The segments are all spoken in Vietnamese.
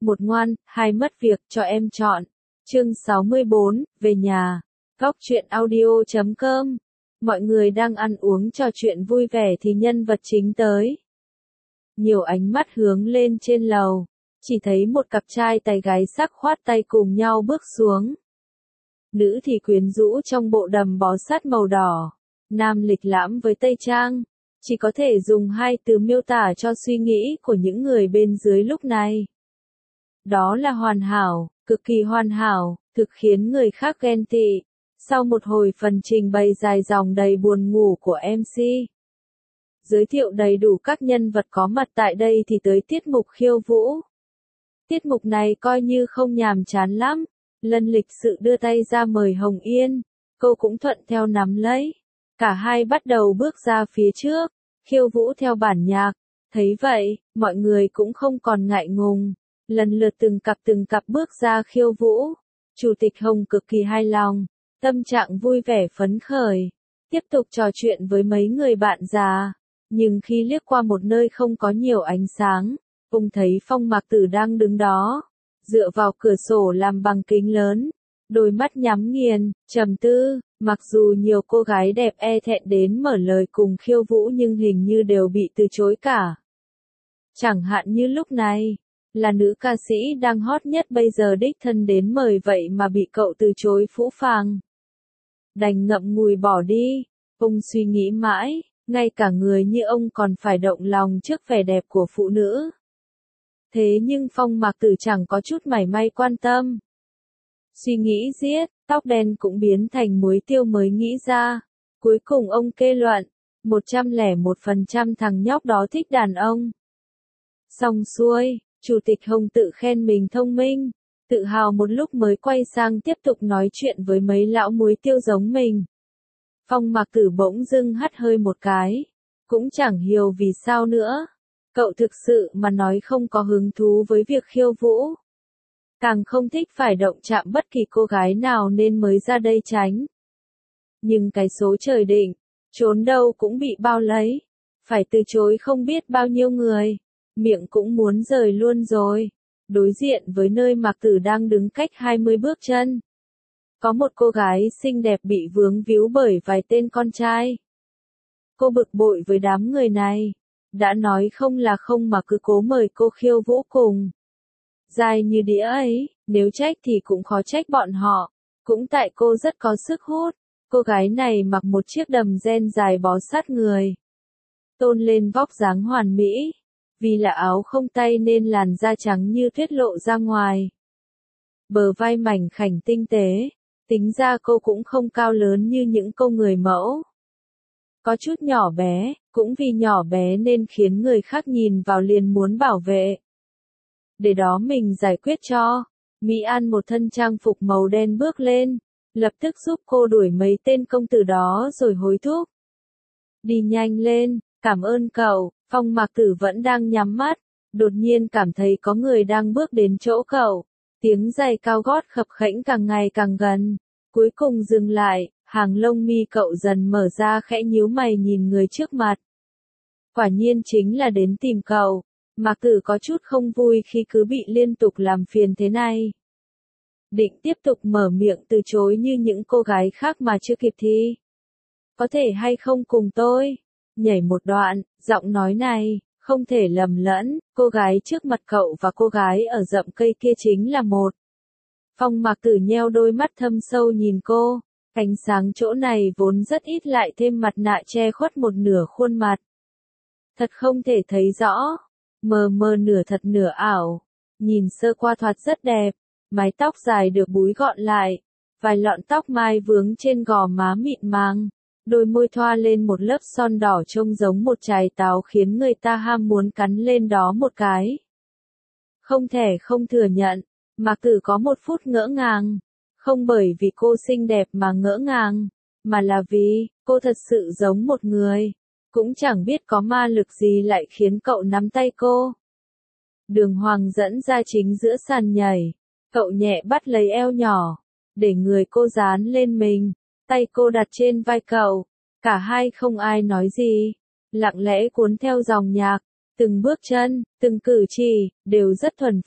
một ngoan, hai mất việc, cho em chọn. Chương 64, về nhà. Góc truyện audio.com. Mọi người đang ăn uống trò chuyện vui vẻ thì nhân vật chính tới. Nhiều ánh mắt hướng lên trên lầu, chỉ thấy một cặp trai tài gái sắc khoát tay cùng nhau bước xuống. Nữ thì quyến rũ trong bộ đầm bó sát màu đỏ, nam lịch lãm với tây trang. Chỉ có thể dùng hai từ miêu tả cho suy nghĩ của những người bên dưới lúc này. Đó là hoàn hảo, cực kỳ hoàn hảo, thực khiến người khác ghen tị. Sau một hồi phần trình bày dài dòng đầy buồn ngủ của MC, giới thiệu đầy đủ các nhân vật có mặt tại đây thì tới tiết mục khiêu vũ. Tiết mục này coi như không nhàm chán lắm. Lân lịch sự đưa tay ra mời Hồng Yên, cô cũng thuận theo nắm lấy. Cả hai bắt đầu bước ra phía trước, khiêu vũ theo bản nhạc. Thấy vậy, mọi người cũng không còn ngại ngùng, lần lượt từng cặp bước ra khiêu vũ. Chủ tịch Hồng cực kỳ hài lòng, tâm trạng vui vẻ phấn khởi, tiếp tục trò chuyện với mấy người bạn già. Nhưng khi liếc qua một nơi không có nhiều ánh sáng, ông thấy Phong Mạc Tử đang đứng đó, dựa vào cửa sổ làm bằng kính lớn, đôi mắt nhắm nghiền, trầm tư. Mặc dù nhiều cô gái đẹp e thẹn đến mở lời cùng khiêu vũ nhưng hình như đều bị từ chối cả. Chẳng hạn như lúc này, là nữ ca sĩ đang hot nhất bây giờ đích thân đến mời vậy mà bị cậu từ chối phũ phàng. Đành ngậm ngùi bỏ đi. Ông suy nghĩ mãi, ngay cả người như ông còn phải động lòng trước vẻ đẹp của phụ nữ. Thế nhưng Phong Mạc Tử chẳng có chút mảy may quan tâm. Suy nghĩ giết, tóc đen cũng biến thành muối tiêu mới nghĩ ra. Cuối cùng ông kết luận, 101% thằng nhóc đó thích đàn ông. Xong xuôi, Chủ tịch Hồng tự khen mình thông minh, tự hào một lúc mới quay sang tiếp tục nói chuyện với mấy lão muối tiêu giống mình. Phong Mạc Tử bỗng dưng hắt hơi một cái, cũng chẳng hiểu vì sao nữa. Cậu thực sự mà nói không có hứng thú với việc khiêu vũ. Càng không thích phải động chạm bất kỳ cô gái nào nên mới ra đây tránh. Nhưng cái số trời định, trốn đâu cũng bị bao lấy. Phải từ chối không biết bao nhiêu người. Miệng cũng muốn rời luôn rồi. Đối diện với nơi Mạc Tử đang đứng cách 20 bước chân, có một cô gái xinh đẹp bị vướng víu bởi vài tên con trai. Cô bực bội với đám người này. Đã nói không là không mà cứ cố mời cô khiêu vũ cùng. Dài như đĩa ấy, nếu trách thì cũng khó trách bọn họ. Cũng tại cô rất có sức hút. Cô gái này mặc một chiếc đầm ren dài bó sát người, tôn lên vóc dáng hoàn mỹ. Vì là áo không tay nên làn da trắng như tuyết lộ ra ngoài. Bờ vai mảnh khảnh tinh tế. Tính ra cô cũng không cao lớn như những cô người mẫu. Có chút nhỏ bé, cũng vì nhỏ bé nên khiến người khác nhìn vào liền muốn bảo vệ. Để đó mình giải quyết cho. Mỹ An một thân trang phục màu đen bước lên, lập tức giúp cô đuổi mấy tên công tử đó rồi hối thúc. Đi nhanh lên, cảm ơn cậu. Phong Mạc Tử vẫn đang nhắm mắt, đột nhiên cảm thấy có người đang bước đến chỗ cậu. Tiếng giày cao gót khập khẽnh càng ngày càng gần, cuối cùng dừng lại, hàng lông mi cậu dần mở ra khẽ nhíu mày nhìn người trước mặt. Quả nhiên chính là đến tìm cậu. Mạc Tử có chút không vui khi cứ bị liên tục làm phiền thế này. Định tiếp tục mở miệng từ chối như những cô gái khác mà chưa kịp thì. Có thể hay không cùng tôi? Nhảy một đoạn, giọng nói này, không thể lầm lẫn, cô gái trước mặt cậu và cô gái ở rậm cây kia chính là một. Phong Mạc Tử nheo đôi mắt thâm sâu nhìn cô, ánh sáng chỗ này vốn rất ít lại thêm mặt nạ che khuất một nửa khuôn mặt. Thật không thể thấy rõ, mờ mờ nửa thật nửa ảo, nhìn sơ qua thoạt rất đẹp, mái tóc dài được búi gọn lại, vài lọn tóc mai vướng trên gò má mịn màng. Đôi môi thoa lên một lớp son đỏ trông giống một trái táo khiến người ta ham muốn cắn lên đó một cái. Không thể không thừa nhận, Mạc Tử có một phút ngỡ ngàng. Không bởi vì cô xinh đẹp mà ngỡ ngàng, mà là vì, cô thật sự giống một người. Cũng chẳng biết có ma lực gì lại khiến cậu nắm tay cô. Đường Hoàng dẫn ra chính giữa sàn nhảy. Cậu nhẹ bắt lấy eo nhỏ, để người cô dán lên mình. Tay cô đặt trên vai cậu, cả hai không ai nói gì, lặng lẽ cuốn theo dòng nhạc, từng bước chân, từng cử chỉ, đều rất thuần phục.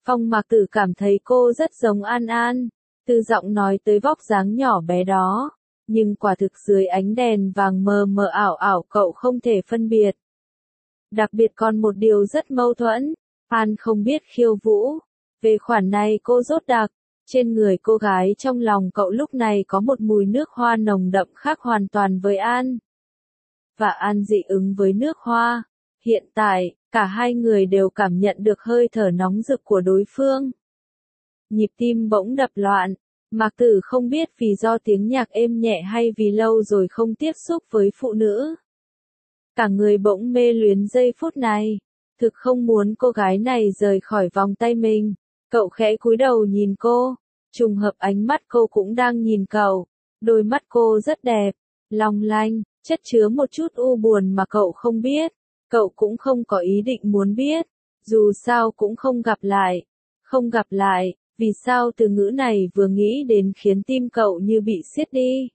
Phong Mạc Tử cảm thấy cô rất giống An An, từ giọng nói tới vóc dáng nhỏ bé đó, nhưng quả thực dưới ánh đèn vàng mờ mờ ảo ảo cậu không thể phân biệt. Đặc biệt còn một điều rất mâu thuẫn, An không biết khiêu vũ, về khoản này cô dốt đặc, trên người cô gái trong lòng cậu lúc này có một mùi nước hoa nồng đậm khác hoàn toàn với An. Và An dị ứng với nước hoa. Hiện tại, cả hai người đều cảm nhận được hơi thở nóng rực của đối phương. Nhịp tim bỗng đập loạn, Mạc Tử không biết vì do tiếng nhạc êm nhẹ hay vì lâu rồi không tiếp xúc với phụ nữ. Cả người bỗng mê luyến giây phút này, thực không muốn cô gái này rời khỏi vòng tay mình. Cậu khẽ cúi đầu nhìn cô, trùng hợp ánh mắt cô cũng đang nhìn cậu, đôi mắt cô rất đẹp, long lanh, chất chứa một chút u buồn mà cậu không biết. Cậu cũng không có ý định muốn biết, dù sao cũng không gặp lại. Không gặp lại, vì sao từ ngữ này vừa nghĩ đến khiến tim cậu như bị siết đi.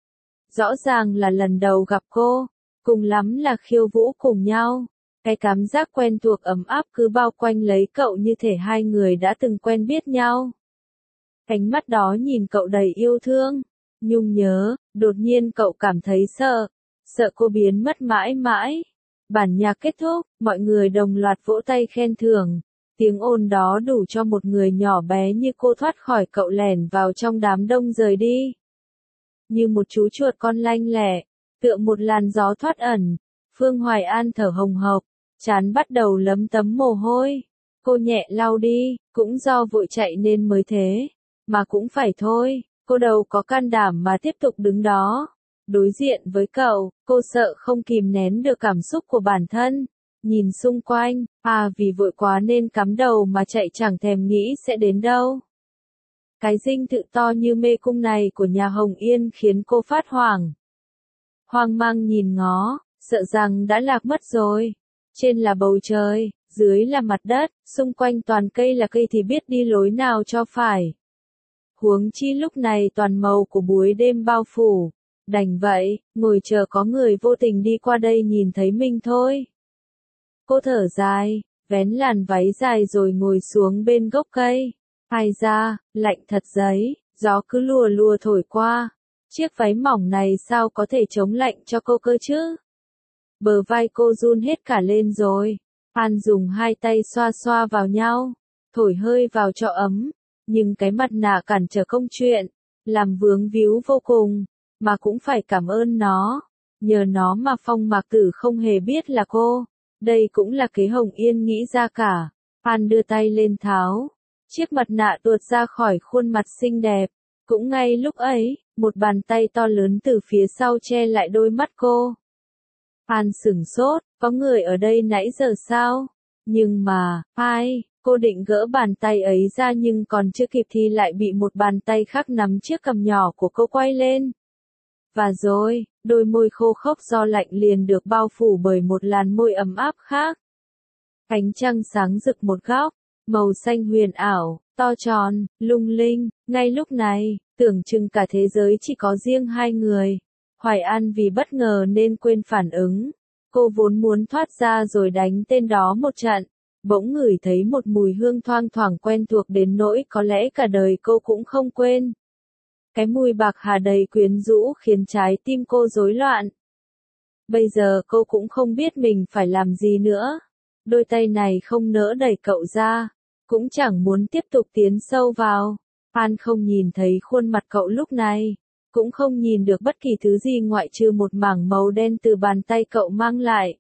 Rõ ràng là lần đầu gặp cô, cùng lắm là khiêu vũ cùng nhau. Cái cảm giác quen thuộc ấm áp cứ bao quanh lấy cậu như thể hai người đã từng quen biết nhau. Ánh mắt đó nhìn cậu đầy yêu thương, nhung nhớ, đột nhiên cậu cảm thấy sợ, sợ cô biến mất mãi mãi. Bản nhạc kết thúc, mọi người đồng loạt vỗ tay khen thưởng. Tiếng ồn đó đủ cho một người nhỏ bé như cô thoát khỏi cậu lẻn vào trong đám đông rời đi. Như một chú chuột con lanh lẹ, tựa một làn gió thoát ẩn, Phương Hoài An thở hồng hộc, trán bắt đầu lấm tấm mồ hôi. Cô nhẹ lau đi, cũng do vội chạy nên mới thế. Mà cũng phải thôi, cô đâu có can đảm mà tiếp tục đứng đó. Đối diện với cậu, cô sợ không kìm nén được cảm xúc của bản thân. Nhìn xung quanh, vì vội quá nên cắm đầu mà chạy chẳng thèm nghĩ sẽ đến đâu. Cái dinh thự to như mê cung này của nhà Hồng Yên khiến cô phát hoảng. Hoang mang nhìn ngó, sợ rằng đã lạc mất rồi. Trên là bầu trời, dưới là mặt đất, xung quanh toàn cây là cây thì biết đi lối nào cho phải. Huống chi lúc này toàn màu của buổi đêm bao phủ. Đành vậy, ngồi chờ có người vô tình đi qua đây nhìn thấy mình thôi. Cô thở dài, vén làn váy dài rồi ngồi xuống bên gốc cây. Ai ra, lạnh thật giấy, gió cứ lùa lùa thổi qua. Chiếc váy mỏng này sao có thể chống lạnh cho cô cơ chứ? Bờ vai cô run hết cả lên rồi. An dùng hai tay xoa xoa vào nhau, thổi hơi vào cho ấm. Nhưng cái mặt nạ cản trở công chuyện, làm vướng víu vô cùng. Mà cũng phải cảm ơn nó. Nhờ nó mà Phong Mạc Tử không hề biết là cô. Đây cũng là kế Hồng Yên nghĩ ra cả. An đưa tay lên tháo. Chiếc mặt nạ tuột ra khỏi khuôn mặt xinh đẹp. Cũng ngay lúc ấy, một bàn tay to lớn từ phía sau che lại đôi mắt cô. An sửng sốt, có người ở đây nãy giờ sao? Nhưng mà, ai? Cô định gỡ bàn tay ấy ra nhưng còn chưa kịp thì lại bị một bàn tay khác nắm chiếc cằm nhỏ của cô quay lên. Và rồi, đôi môi khô khốc do lạnh liền được bao phủ bởi một làn môi ấm áp khác. Ánh trăng sáng rực một góc, màu xanh huyền ảo, to tròn, lung linh, ngay lúc này, tưởng chừng cả thế giới chỉ có riêng hai người. Hoài An vì bất ngờ nên quên phản ứng. Cô vốn muốn thoát ra rồi đánh tên đó một trận, bỗng ngửi thấy một mùi hương thoang thoảng quen thuộc đến nỗi có lẽ cả đời cô cũng không quên. Cái mùi bạc hà đầy quyến rũ khiến trái tim cô rối loạn. Bây giờ cô cũng không biết mình phải làm gì nữa. Đôi tay này không nỡ đẩy cậu ra, cũng chẳng muốn tiếp tục tiến sâu vào. An không nhìn thấy khuôn mặt cậu lúc này, cũng không nhìn được bất kỳ thứ gì ngoại trừ một mảng màu đen từ bàn tay cậu mang lại.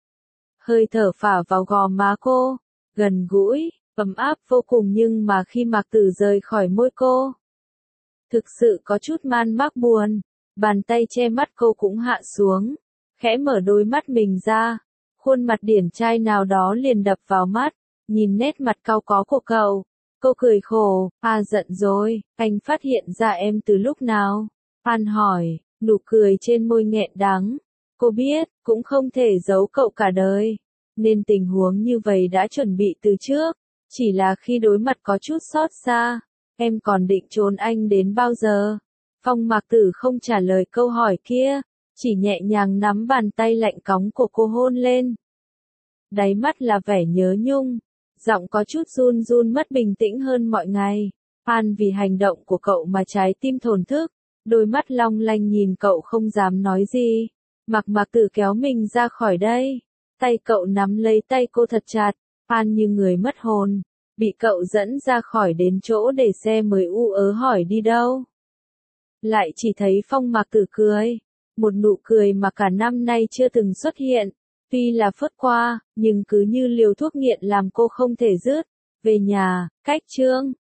Hơi thở phả vào gò má cô, gần gũi, ấm áp vô cùng nhưng mà khi Mạc Tử rời khỏi môi cô, thực sự có chút man mác buồn. Bàn tay che mắt cô cũng hạ xuống, khẽ mở đôi mắt mình ra. Khuôn mặt điển trai nào đó liền đập vào mắt, nhìn nét mặt cau có của cậu. Cô cười khổ, giận rồi, anh phát hiện ra em từ lúc nào? An hỏi, nụ cười trên môi nghẹn đắng. Cô biết, cũng không thể giấu cậu cả đời. Nên tình huống như vậy đã chuẩn bị từ trước. Chỉ là khi đối mặt có chút xót xa. Em còn định trốn anh đến bao giờ? Phong Mạc Tử không trả lời câu hỏi kia, chỉ nhẹ nhàng nắm bàn tay lạnh cóng của cô hôn lên. Đáy mắt là vẻ nhớ nhung, giọng có chút run run mất bình tĩnh hơn mọi ngày. Phan vì hành động của cậu mà trái tim thổn thức, đôi mắt long lanh nhìn cậu không dám nói gì. Mạc Tử kéo mình ra khỏi đây. Tay cậu nắm lấy tay cô thật chặt. Phan như người mất hồn, bị cậu dẫn ra khỏi đến chỗ để xe mới u ớ hỏi đi đâu. Lại chỉ thấy Phong Mạc Tử cười, một nụ cười mà cả năm nay chưa từng xuất hiện. Tuy là phớt qua, nhưng cứ như liều thuốc nghiện làm cô không thể dứt. Về nhà, cách chương.